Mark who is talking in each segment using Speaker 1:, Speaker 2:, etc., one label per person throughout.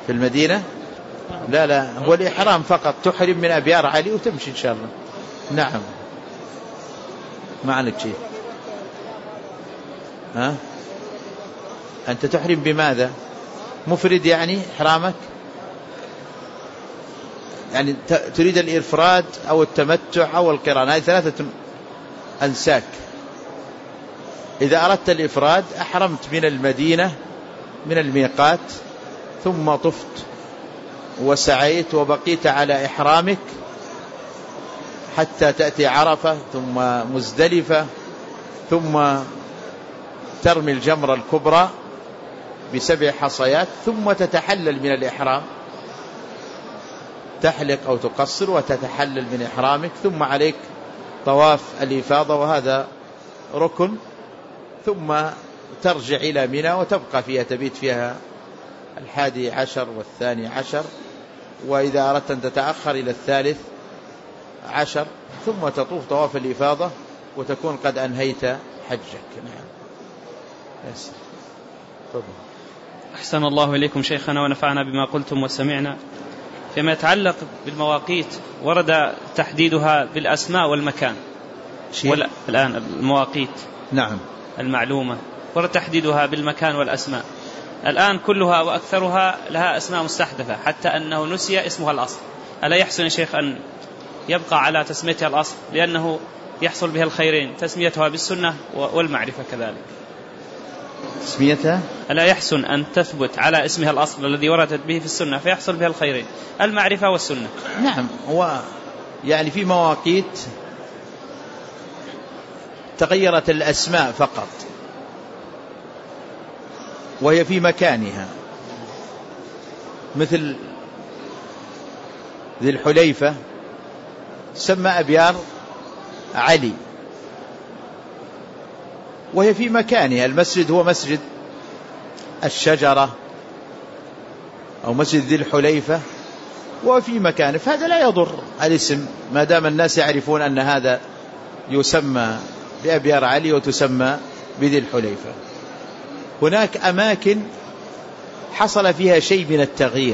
Speaker 1: في المدينة؟ لا هو الإحرام فقط، تحرم من أبيار علي وتمشي إن شاء الله. نعم. ما عليك شيء. أنت تحرم بماذا؟ مفرد يعني إحرامك؟ يعني تريد الإفراد أو التمتع أو القران، هذه 3 أنساك. إذا أردت الإفراد أحرمت من المدينة من الميقات، ثم طفت وسعيت وبقيت على إحرامك حتى تأتي عرفة ثم مزدلفة، ثم ترمي الجمرة الكبرى ب7 حصيات، ثم تتحلل من الإحرام، تحلق أو تقصر وتتحلل من إحرامك، ثم عليك طواف الإفاضة وهذا ركن، ثم ترجع إلى منى وتبقى فيها، تبيت فيها 11 و12، وإذا أردت أن تتأخر إلى 13، ثم تطوف طواف الإفاضة وتكون قد أنهيت حجك. نعم.
Speaker 2: أحسن الله إليكم شيخنا ونفعنا بما قلتم وسمعنا. فيما يتعلق بالمواقيت ورد تحديدها بالأسماء والمكان. الآن المواقيت
Speaker 1: نعم
Speaker 2: المعلومة ورد تحديدها بالمكان والأسماء. الآن كلها وأكثرها لها أسماء مستحدثة، حتى أنه نسي اسمها الأصل. ألا يحسن يا شيخ أن يبقى على تسميتها الأصل، لأنه يحصل بها الخيرين، تسميتها بالسنة والمعرفة كذلك؟
Speaker 1: تسميتها
Speaker 2: ألا يحسن أن تثبت على اسمها الأصل الذي وردت به في السنة فيحصل بها الخيرين، المعرفة والسنة؟
Speaker 1: نعم. هو يعني في مواقيت تغيرت الأسماء فقط وهي في مكانها، مثل ذي الحليفة سمى أبيار علي وهي في مكانها، المسجد هو مسجد الشجرة أو مسجد ذي الحليفة وفي مكانه، فهذا لا يضر الاسم ما دام الناس يعرفون أن هذا يسمى بأبيار علي وتسمى بذي الحليفة. هناك أماكن حصل فيها شيء من التغيير،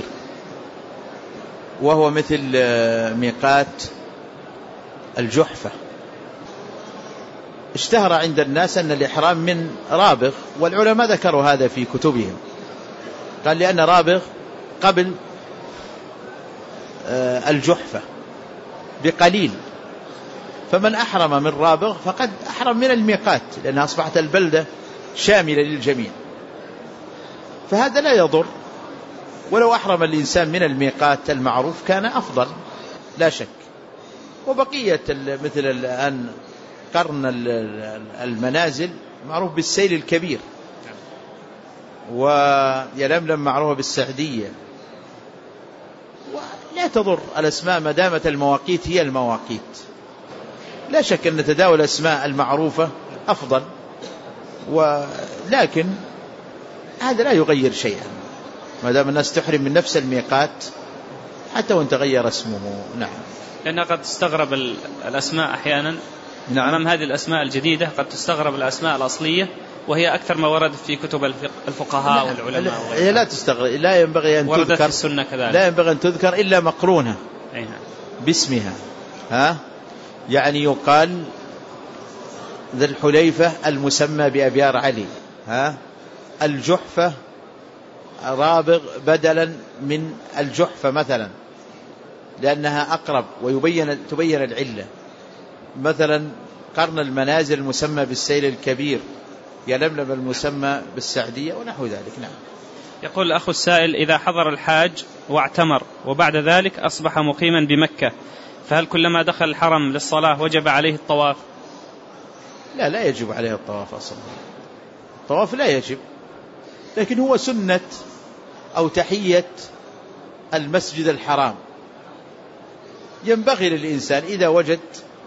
Speaker 1: وهو مثل ميقات الجحفة، اشتهر عند الناس أن الإحرام من رابغ، والعلماء ذكروا هذا في كتبهم، قال لأن رابغ قبل الجحفة بقليل، فمن أحرم من رابغ فقد أحرم من الميقات، لأنها أصبحت البلدة شاملة للجميع، فهذا لا يضر. ولو أحرم الإنسان من الميقات المعروف كان أفضل لا شك. وبقية مثل الآن قرن المنازل معروف بالسيل الكبير، ويلملم معروف بالسعدية، ولا تضر الأسماء ما دامت المواقيت هي المواقيت. لا شك أن تداول الأسماء المعروفة أفضل، ولكن هذا لا يغير شيئا ما دام الناس تحرم من نفس الميقات حتى وان تغير اسمه. نعم.
Speaker 2: لأن قد تستغرب الأسماء أحيانا. نعم. أمام هذه الأسماء الجديدة قد تستغرب الأسماء الأصلية، وهي أكثر ما وردت في كتب الفقهاء والعلماء.
Speaker 1: هي لا تستغرب، لا ينبغي أن
Speaker 2: وردت
Speaker 1: تذكر
Speaker 2: في السنة كذلك،
Speaker 1: لا ينبغي أن تذكر إلا مقرونة باسمها. يعني يقال ذي الحليفة المسمى بأبيار علي، الجحفة رابغ بدلا من الجحفة مثلا، لأنها أقرب وتبين العلة. مثلا قرن المنازل المسمى بالسيل الكبير، يلملم المسمى بالسعدية ونحو ذلك. نعم.
Speaker 2: يقول الأخ السائل: إذا حضر الحاج واعتمر وبعد ذلك أصبح مقيما بمكة، فهل كلما دخل الحرم للصلاة وجب عليه الطواف؟
Speaker 1: لا يجب عليه الطواف أصلا، الطواف لا يجب، لكن هو سنة أو تحية المسجد الحرام. ينبغي للإنسان إذا وجد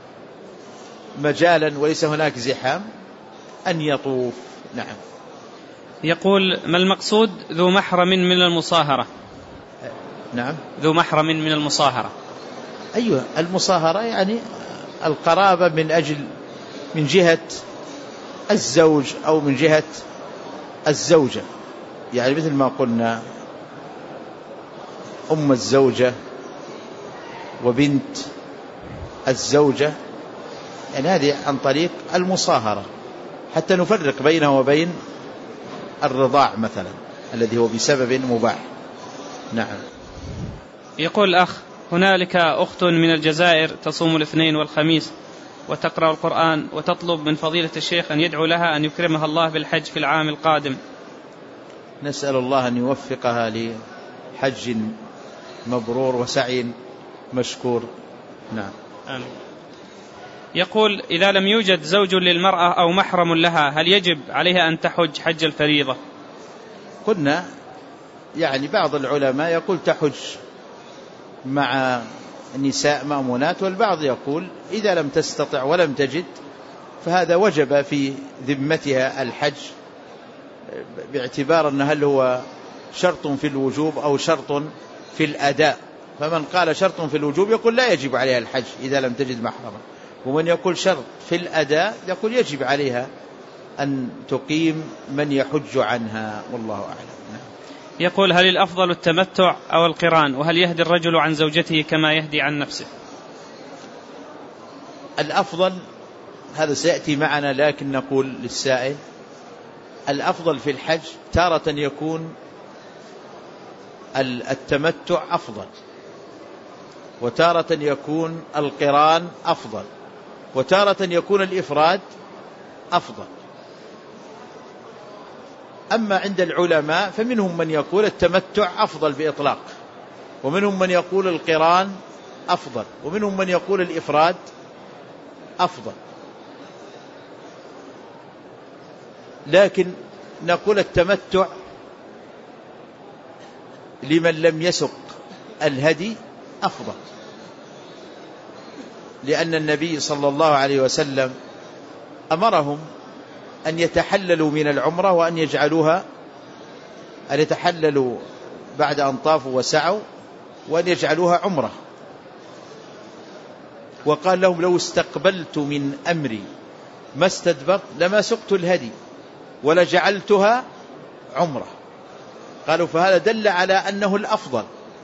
Speaker 1: مجالا وليس هناك زحام أن يطوف. نعم.
Speaker 2: يقول: ما المقصود ذو محرم من المصاهرة؟
Speaker 1: نعم.
Speaker 2: ذو محرم من المصاهرة.
Speaker 1: أيوة، المصاهرة يعني القرابة من جهة الزوج أو من جهة الزوجة، يعني مثل ما قلنا أم الزوجة وبنت الزوجة، يعني هذه عن طريق المصاهرة حتى نفرق بينه وبين الرضاع مثلا الذي هو بسبب مباح. نعم.
Speaker 2: يقول الأخ: هنالك أخت من الجزائر تصوم الاثنين والخميس وتقرأ القرآن وتطلب من فضيلة الشيخ أن يدعو لها أن يكرمها الله بالحج في العام القادم.
Speaker 1: نسأل الله أن يوفقها لحج مبرور وسعي مشكور. نعم.
Speaker 2: آمين. يقول: إذا لم يوجد زوج للمرأة أو محرم لها هل يجب عليها أن تحج حج الفريضة؟
Speaker 1: قلنا يعني بعض العلماء يقول تحج مع نساء مأمونات، والبعض يقول إذا لم تستطع ولم تجد فهذا وجب في ذمتها الحج، باعتبار أن هل هو شرط في الوجوب أو شرط في الأداء. فمن قال شرط في الوجوب يقول لا يجب عليها الحج إذا لم تجد محرما، ومن يقول شرط في الأداء يقول يجب عليها أن تقيم من يحج عنها، والله أعلم.
Speaker 2: يقول: هل الأفضل التمتع أو القران؟ وهل يهدي الرجل عن زوجته كما يهدي عن نفسه؟
Speaker 1: الأفضل هذا سيأتي معنا، لكن نقول للسائل الأفضل في الحج تارة يكون التمتع أفضل، وتارة يكون القران أفضل، وتارة يكون الإفراد أفضل. أما عند العلماء فمنهم من يقول التمتع أفضل بإطلاق، ومنهم من يقول القران أفضل، ومنهم من يقول الإفراد أفضل. لكن نقول التمتع لمن لم يسق الهدي أفضل، لأن النبي صلى الله عليه وسلم أمرهم أن يتحللوا من العمرة وأن يجعلوها، أن يتحللوا بعد أن طافوا وسعوا وأن يجعلوها عمرة، وقال لهم لو استقبلت من أمري ما استدبرت لما سقت الهدي ولجعلتها عمرة. قالوا فهذا دل على أنه الأفضل،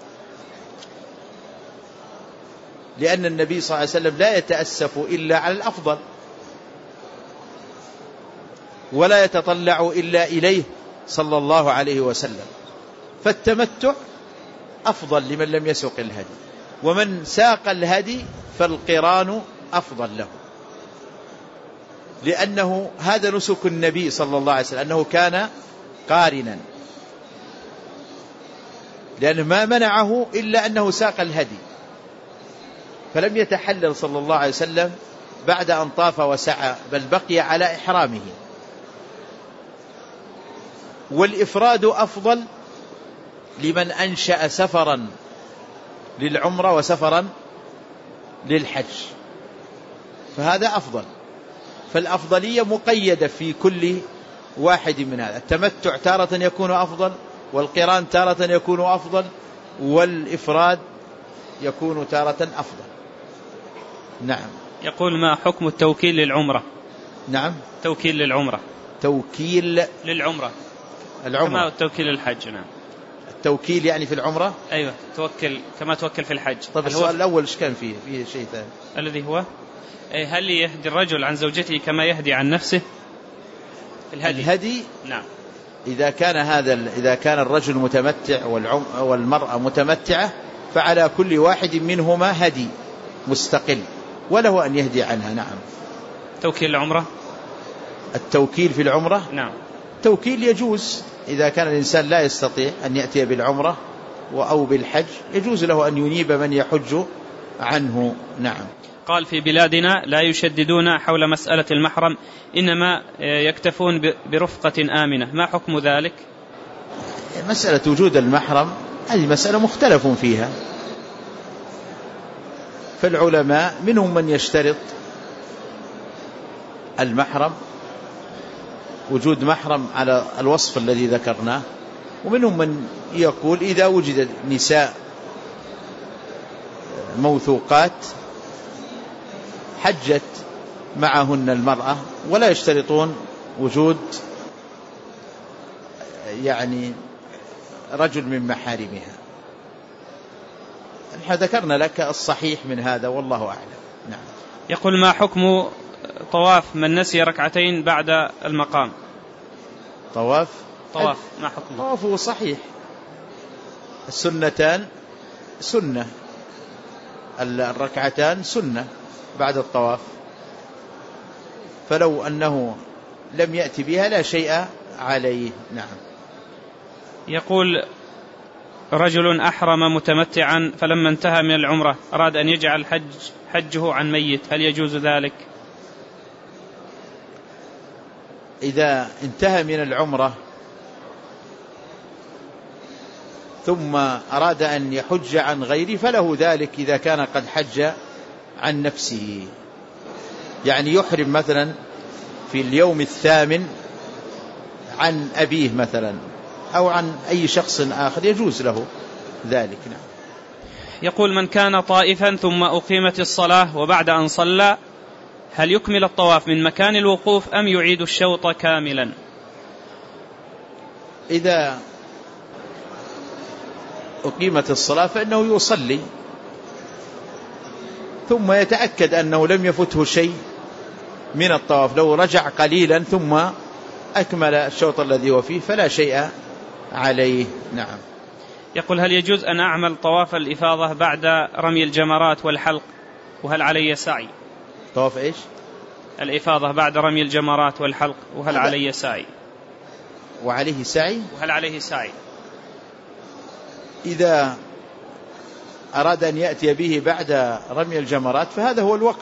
Speaker 1: لأن النبي صلى الله عليه وسلم لا يتأسف إلا على الأفضل ولا يتطلع إلا إليه صلى الله عليه وسلم. فالتمتع أفضل لمن لم يسق الهدي، ومن ساق الهدي فالقران أفضل له، لأنه هذا نسك النبي صلى الله عليه وسلم أنه كان قارنا، لأنه ما منعه إلا أنه ساق الهدي، فلم يتحلل صلى الله عليه وسلم بعد أن طاف وسعى، بل بقي على إحرامه. والإفراد أفضل لمن أنشأ سفرا للعمرة وسفرا للحج، فهذا أفضل. فالأفضلية مقيدة في كل واحد من هذا. التمتع تارة يكون أفضل، والقران تارة يكون أفضل، والإفراد يكون تارة أفضل. نعم.
Speaker 2: يقول: ما حكم التوكيل للعمرة؟
Speaker 1: نعم.
Speaker 2: توكيل للعمرة.
Speaker 1: توكيل
Speaker 2: للعمرة
Speaker 1: العمرة
Speaker 2: كما التوكيل للحج. نعم.
Speaker 1: التوكيل يعني في العمرة.
Speaker 2: أيوة، توكل كما توكل في الحج.
Speaker 1: طيب السؤال الأول إيش كان فيه شيء ثاني
Speaker 2: الذي هو هل يهدي الرجل عن زوجته كما يهدي عن نفسه؟
Speaker 1: الهدي.
Speaker 2: نعم.
Speaker 1: إذا كان الرجل متمتع والمرأة متمتعة فعلى كل واحد منهما هدي مستقل وله أن يهدي عنها. نعم.
Speaker 2: توكيل العمرة.
Speaker 1: التوكيل في العمرة.
Speaker 2: نعم.
Speaker 1: توكيل يجوز إذا كان الإنسان لا يستطيع أن يأتي بالعمرة أو بالحج، يجوز له أن ينيب من يحج عنه. نعم.
Speaker 2: قال: في بلادنا لا يشددون حول مسألة المحرم، إنما يكتفون برفقة آمنة، ما حكم ذلك؟
Speaker 1: مسألة وجود المحرم هذه مسألة مختلف فيها، فالعلماء منهم من يشترط المحرم وجود محرم على الوصف الذي ذكرناه، ومنهم من يقول إذا وجد نساء موثوقات حجت معهن المرأة ولا يشترطون وجود يعني رجل من محارمها. نحن ذكرنا لك الصحيح من هذا والله أعلم. نعم.
Speaker 2: يقول ما حكم طواف من نسي ركعتين بعد المقام؟
Speaker 1: طواف
Speaker 2: ما حكمه؟
Speaker 1: طوافه صحيح، السنتان سنة، الركعتان سنة بعد الطواف، فلو أنه لم يأتي بها لا شيء عليه. نعم.
Speaker 2: يقول رجل أحرم متمتعا فلما انتهى من العمرة أراد أن يجعل حجه عن ميت، هل يجوز ذلك؟
Speaker 1: إذا انتهى من العمرة ثم أراد أن يحج عن غيره فله ذلك إذا كان قد حج عن نفسه، يعني يحرم مثلا في اليوم الثامن عن أبيه مثلا أو عن أي شخص آخر يجوز له ذلك. نعم.
Speaker 2: يقول من كان طائفا ثم أقيمت الصلاة وبعد أن صلى هل يكمل الطواف من مكان الوقوف أم يعيد الشوط كاملا؟
Speaker 1: إذا أقيمت الصلاة فإنه يصلي ثم يتأكد أنه لم يفته شيء من الطواف، لو رجع قليلا ثم أكمل الشوط الذي هو فيه فلا شيء عليه. نعم.
Speaker 2: يقول هل يجوز أن أعمل طواف الإفاضة بعد رمي الجمرات والحلق وهل علي سعي؟
Speaker 1: طواف إيش؟
Speaker 2: الإفاضة بعد رمي الجمرات والحلق وهل علي سعي؟
Speaker 1: وعليه سعي؟
Speaker 2: وهل عليه سعي؟
Speaker 1: إذا أراد أن يأتي به بعد رمي الجمرات فهذا هو الوقت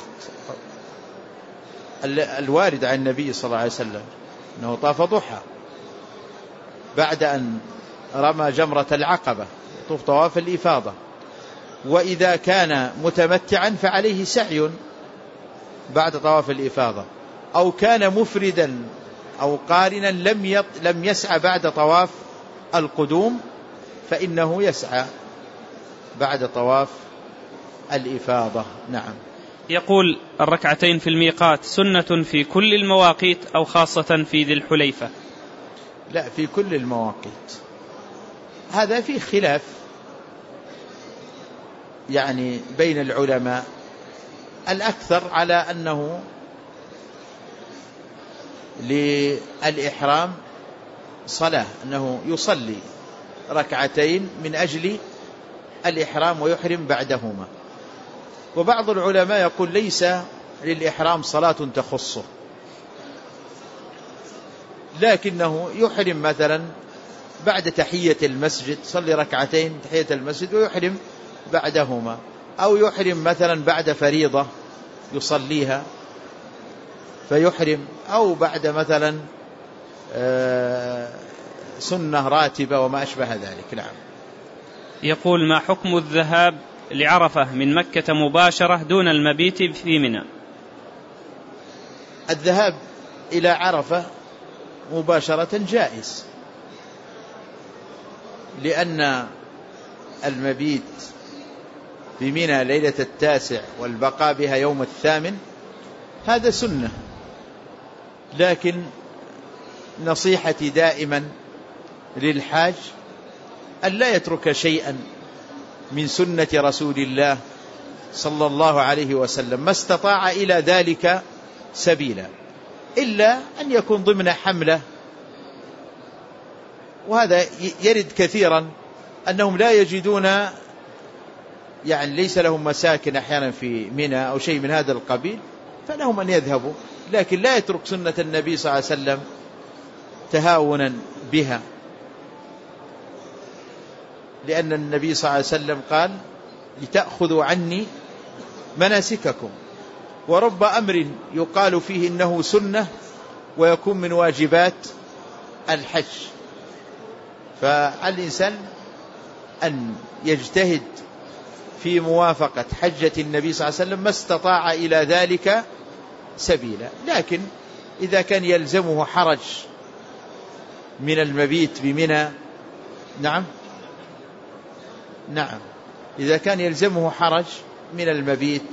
Speaker 1: الوارد عن النبي صلى الله عليه وسلم أنه طاف ضحى بعد أن رمى جمرة العقبة، يطوف طواف الإفاضة. وإذا كان متمتعا فعليه سعي بعد طواف الإفاضة، أو كان مفردا أو قارنا لم يسعى بعد طواف القدوم فإنه يسعى بعد طواف الإفاضة. نعم.
Speaker 2: يقول الركعتين في الميقات سنة في كل المواقيت أو خاصة في ذي الحليفة؟
Speaker 1: لا، في كل المواقيت. هذا في خلاف يعني بين العلماء، الأكثر على أنه للإحرام صلاة، أنه يصلي ركعتين من أجل الإحرام ويحرم بعدهما. وبعض العلماء يقول ليس للإحرام صلاة تخصه، لكنه يحرم مثلا بعد تحية المسجد، صلي ركعتين تحية المسجد ويحرم بعدهما، أو يحرم مثلا بعد فريضة يصليها فيحرم، أو بعد مثلا سنة راتبة وما أشبه ذلك. نعم.
Speaker 2: يقول ما حكم الذهاب لعرفة من مكة مباشرة دون المبيت في منى؟
Speaker 1: الذهاب إلى عرفة مباشرة جائز، لأن المبيت في منى ليلة 9 والبقاء بها يوم 8 هذا سنة، لكن نصيحتي دائما للحاج أن لا يترك شيئا من سنة رسول الله صلى الله عليه وسلم ما استطاع إلى ذلك سبيلا، إلا أن يكون ضمن حملة. وهذا يرد كثيرا أنهم لا يجدون، يعني ليس لهم مساكن أحيانا في منى أو شيء من هذا القبيل، فلهم أن يذهبوا، لكن لا يترك سنة النبي صلى الله عليه وسلم تهاونا بها، لأن النبي صلى الله عليه وسلم قال لتأخذوا عني مناسككم، ورب أمر يقال فيه إنه سنة ويكون من واجبات الحج. فعلى الإنسان أن يجتهد في موافقة حجة النبي صلى الله عليه وسلم ما استطاع إلى ذلك سبيلا. لكن إذا كان يلزمه حرج من المبيت بمنى، نعم إذا كان يلزمه حرج من المبيت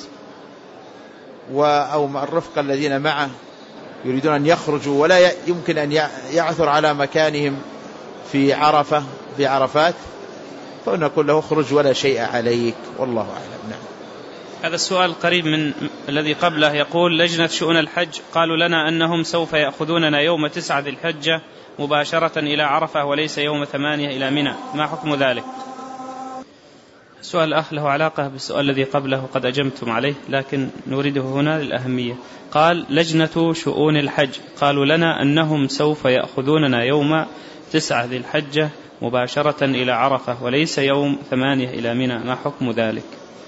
Speaker 1: أو الرفقة الذين معه يريدون أن يخرجوا ولا يمكن أن يعثر على مكانهم في عرفات، فنقول له اخرج ولا شيء عليك، والله أعلم. نعم.
Speaker 2: هذا السؤال قريب من الذي قبله، يقول: لجنة شؤون الحج قالوا لنا أنهم سوف يأخذوننا يوم 9 ذي الحجة مباشرة إلى عرفة وليس يوم 8 إلى منى، ما حكم ذلك؟ السؤال الأخ له علاقة بالسؤال الذي قبله قد أجبتم عليه، لكن نريده هنا للأهمية. قال: لجنة شؤون الحج قالوا لنا أنهم سوف يأخذوننا يوم 9 ذي الحجة مباشرة إلى عرفة وليس يوم 8 إلى منى، ما حكم ذلك؟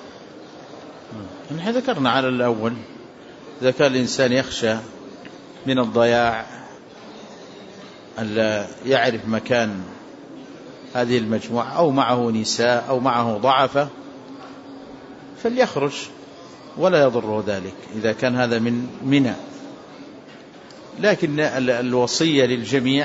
Speaker 1: نحن ذكرنا على الأول، إذا كان الإنسان يخشى من الضياع ألا يعرف مكان هذه المجموعة أو معه نساء أو معه ضعفة فليخرج ولا يضره ذلك إذا كان هذا من منى. لكن الوصية للجميع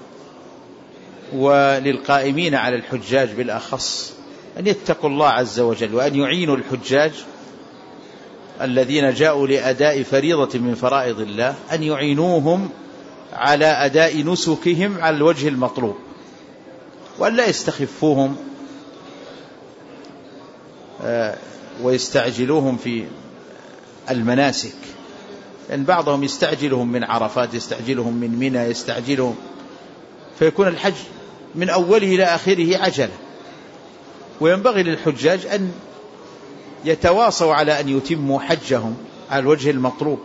Speaker 1: وللقائمين على الحجاج بالأخص أن يتقوا الله عز وجل، وأن يعينوا الحجاج الذين جاءوا لأداء فريضة من فرائض الله، أن يعينوهم على أداء نسكهم على الوجه المطلوب، وأن لا يستخفوهم ويستعجلوهم في المناسك، لأن بعضهم يستعجلهم من عرفات، يستعجلهم من منى، يستعجلهم، فيكون الحج من أوله إلى آخره عجلة. وينبغي للحجاج أن يتواصوا على أن يتموا حجهم على الوجه المطلوب.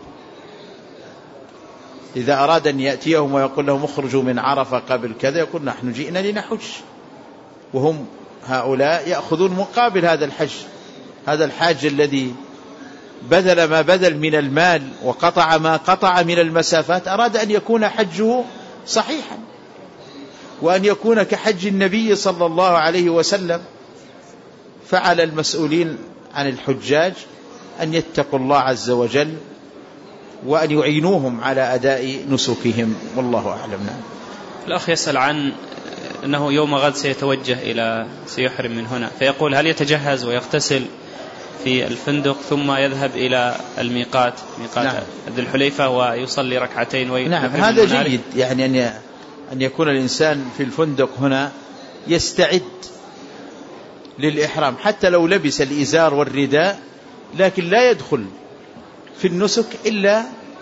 Speaker 1: إذا أراد أن يأتيهم ويقول لهم اخرجوا من عرفة قبل كذا، يقول نحن جئنا لنحج، وهم هؤلاء يأخذون مقابل هذا الحج. هذا الحاج الذي بذل ما بذل من المال وقطع ما قطع من المسافات أراد أن يكون حجه صحيحا، وأن يكون كحج النبي صلى الله عليه وسلم. فعلى المسؤولين عن الحجاج أن يتقوا الله عز وجل وأن يعينوهم على أداء نسكهم، والله أعلم.
Speaker 2: الأخ يسأل عن أنه يوم غد سيتوجه سيحرم من هنا، فيقول: هل يتجهز ويغتسل في الفندق ثم يذهب إلى الميقات، ميقات ذي الحليفة، ويصلي ركعتين
Speaker 1: نعم، هذا جيد. يعني أن يكون الإنسان في الفندق هنا يستعد للإحرام، حتى لو لبس الإزار والرداء، لكن لا يدخل في النسك إلا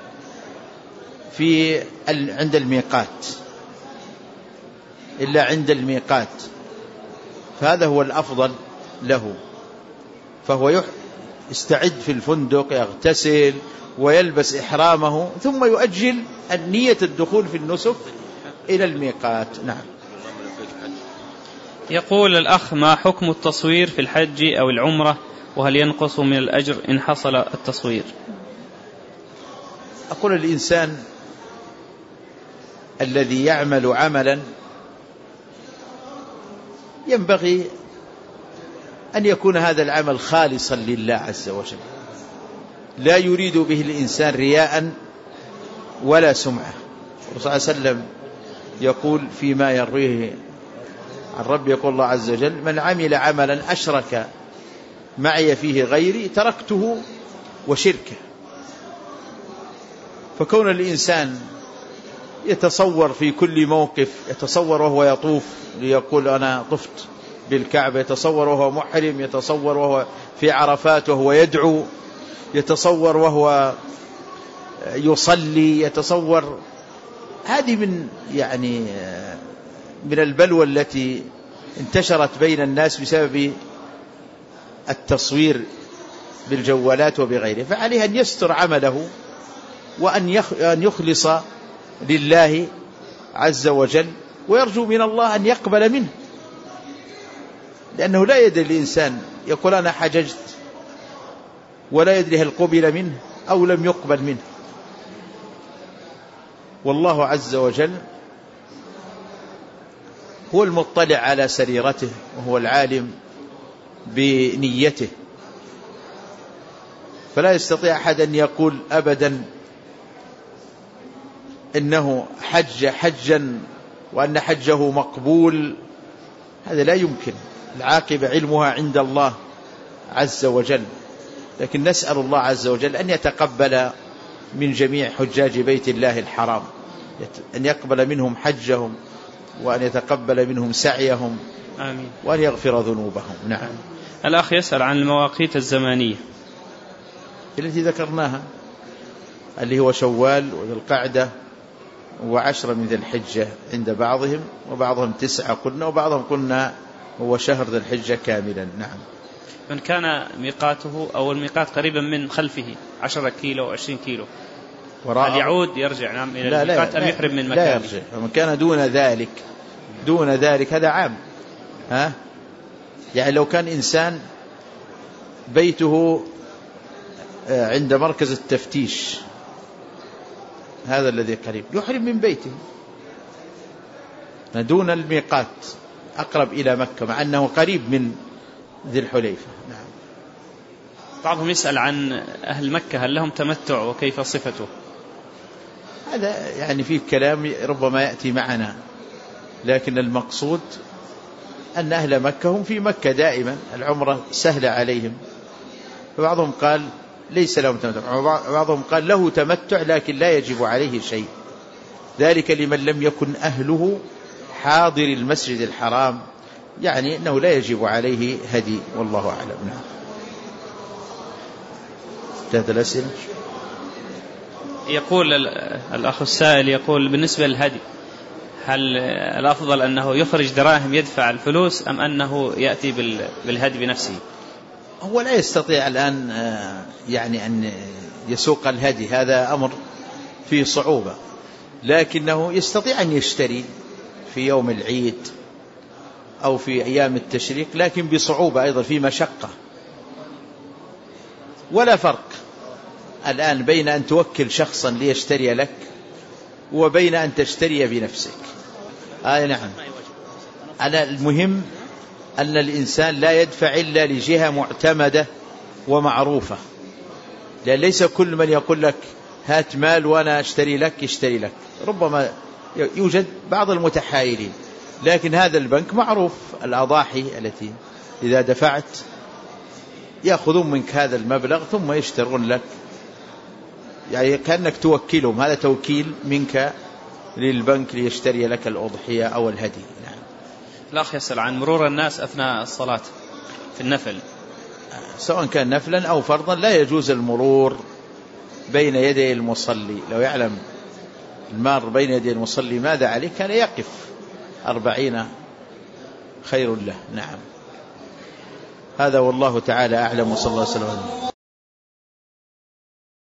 Speaker 1: عند الميقات، إلا عند الميقات، فهذا هو الأفضل له. فهو يستعد في الفندق، يغتسل ويلبس إحرامه، ثم يؤجل النية الدخول في النسك إلى الميقات. نعم.
Speaker 2: يقول الأخ: ما حكم التصوير في الحج أو العمرة، وهل ينقص من الأجر إن حصل التصوير؟
Speaker 1: أقول الإنسان الذي يعمل عملا ينبغي أن يكون هذا العمل خالصا لله عز وجل، لا يريد به الإنسان رياء ولا سمعة. الرسول صلى الله عليه وسلم يقول فيما يرويه عن رب، يقول الله عز وجل: من عمل عملا أشرك معي فيه غيري تركته وشركه. فكون الإنسان يتصور في كل موقف، يتصور وهو يطوف ليقول أنا طفت بالكعبة، يتصور وهو محرم، يتصور وهو في عرفات وهو يدعو، يتصور وهو يصلي، يتصور، هذه من البلوى التي انتشرت بين الناس بسبب التصوير بالجوالات وبغيره. فعليه أن يستر عمله وأن يخلص لله عز وجل، ويرجو من الله أن يقبل منه، لأنه لا يدري الإنسان يقول أنا حججت ولا يدري هل قبل منه أو لم يقبل منه. والله عز وجل هو المطلع على سريرته، وهو العالم بنيته، فلا يستطيع أحد أن يقول أبدا إنه حج حجا وأن حجه مقبول، هذا لا يمكن. العاقبة علمها عند الله عز وجل. لكن نسأل الله عز وجل أن يتقبل من جميع حجاج بيت الله الحرام، أن يقبل منهم حجهم، وأن يتقبل منهم سعيهم،
Speaker 2: آمين.
Speaker 1: وأن يغفر ذنوبهم. نعم.
Speaker 2: الأخ يسأل عن المواقيت الزمانية
Speaker 1: التي ذكرناها، اللي هو شوال وذي القعدة وعشر من ذي الحجة عند بعضهم، وبعضهم 9 قلنا، وبعضهم قلنا هو شهر ذي الحجة كاملا. نعم.
Speaker 2: من كان ميقاته أو الميقات قريبا من خلفه 10 كيلو 20 كيلو هل يعود يرجع نعم إلى الميقات أم يحرم من مكانه؟
Speaker 1: لا يرجع. ومن كان دون ذلك هذا عام. يعني لو كان إنسان بيته عند مركز التفتيش، هذا الذي قريب، يحرم من بيته دون الميقات، أقرب إلى مكة، مع أنه قريب من ذي الحليفة. نعم.
Speaker 2: بعضهم يسأل عن أهل مكة هل لهم تمتع وكيف صفته؟
Speaker 1: هذا يعني فيه كلام ربما يأتي معنا، لكن المقصود أن أهل مكة هم في مكة دائما، العمرة سهلة عليهم. فبعضهم قال ليس لهم تمتع، وبعضهم قال له تمتع لكن لا يجب عليه شيء، ذلك لمن لم يكن أهله حاضر المسجد الحرام، يعني أنه لا يجب عليه هدي، والله أعلم. نعم. انتهت الأسئلة.
Speaker 2: يقول الأخ السائل يقول بالنسبة للهدي هل الأفضل أنه يخرج دراهم يدفع الفلوس أم أنه يأتي بالهدي بنفسه؟
Speaker 1: هو لا يستطيع الآن يعني أن يسوق الهدي، هذا أمر فيه صعوبة، لكنه يستطيع أن يشتري في يوم العيد أو في أيام التشريق، لكن بصعوبة أيضا، في مشقة. ولا فرق الآن بين أن توكل شخصا ليشتري لك وبين أن تشتري بنفسك. نعم. أنا المهم أن الإنسان لا يدفع إلا لجهة معتمدة ومعروفة، لأن ليس كل من يقول لك هات مال وأنا أشتري لك يشتري لك، ربما يوجد بعض المتحايلين، لكن هذا البنك معروف، الأضاحي التي إذا دفعت يأخذون منك هذا المبلغ ثم يشترون لك، يعني كأنك توكلهم، هذا توكيل منك للبنك ليشتري لك الأضحية أو الهدي. نعم.
Speaker 2: الأخ يسأل عن مرور الناس أثناء الصلاة في النفل،
Speaker 1: سواء كان نفلا أو فرضا، لا يجوز المرور بين يدي المصلي. لو يعلم المار بين يدي المصلي ماذا عليه كان يقف 40 خير له. نعم. هذا والله تعالى أعلم، وصلى الله عليه وسلم.